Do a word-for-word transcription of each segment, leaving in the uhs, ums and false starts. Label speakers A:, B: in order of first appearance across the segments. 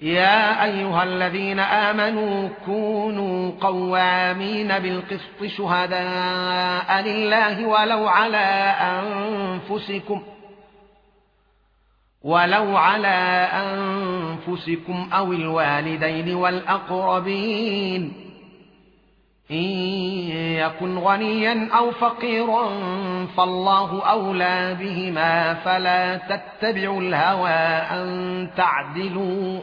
A: يا أيها الذين آمنوا كونوا قوامين بالقسط شهداء لله ولو على أنفسكم ولو على أنفسكم أو الوالدين والأقربين إن يكن غنيا أو فقيرا فالله أولى بهما فلا تتبعوا الهوى أن تعدلوا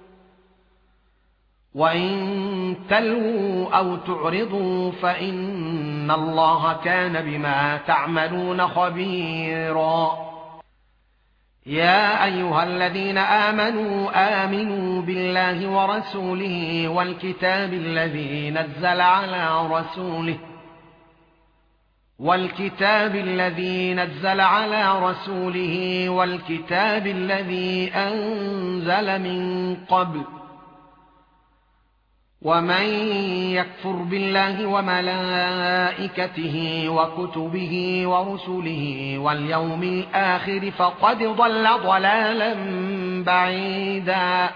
A: وإن تلووا أو تعرضوا فإن الله كان بما تعملون خبيرا. يا أيها الذين آمنوا آمنوا بالله ورسوله والكتاب الذي نزل على رسوله والكتاب الذي نزل على رسوله والكتاب الذي أنزل من قبل ومن يكفر بالله وملائكته وكتبه ورسله واليوم الآخر فقد ضل ضلالا بعيدا.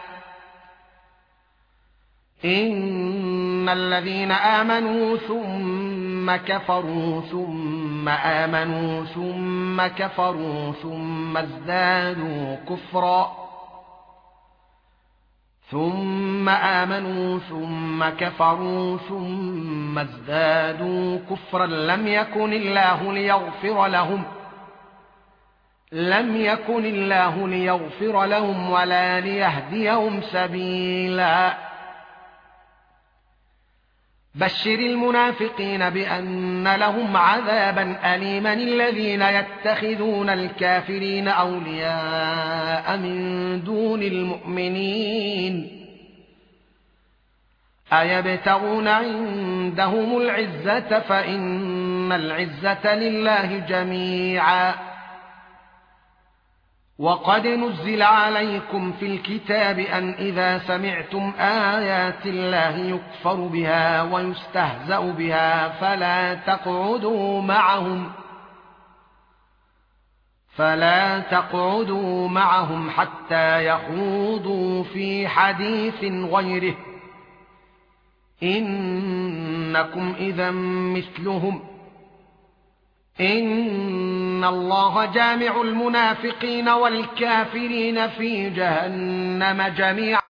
A: إن الذين آمنوا ثم كفروا ثم آمنوا ثم كفروا ثم ازدادوا كفرا ثم آمنوا ثم كفروا ثم ازدادوا كفرا لم يكن الله ليغفر لهم لم يكن الله ليغفر لهم ولا ليهديهم سبيلا. بشر المنافقين بأن لهم عذابا أليما الذين يتخذون الكافرين أولياء من دون المؤمنين أيبتغون عندهم العزة فإن العزة لله جميعا. وقد نزل عليكم في الكتاب أن إذا سمعتم آيات الله يكفر بها ويستهزأ بها فلا تقعدوا معهم فلا تقعدوا معهم حتى يخوضوا في حديث غيره إنكم إذا مثلهم إن الله جامع المنافقين والكافرين في جهنم جميعا.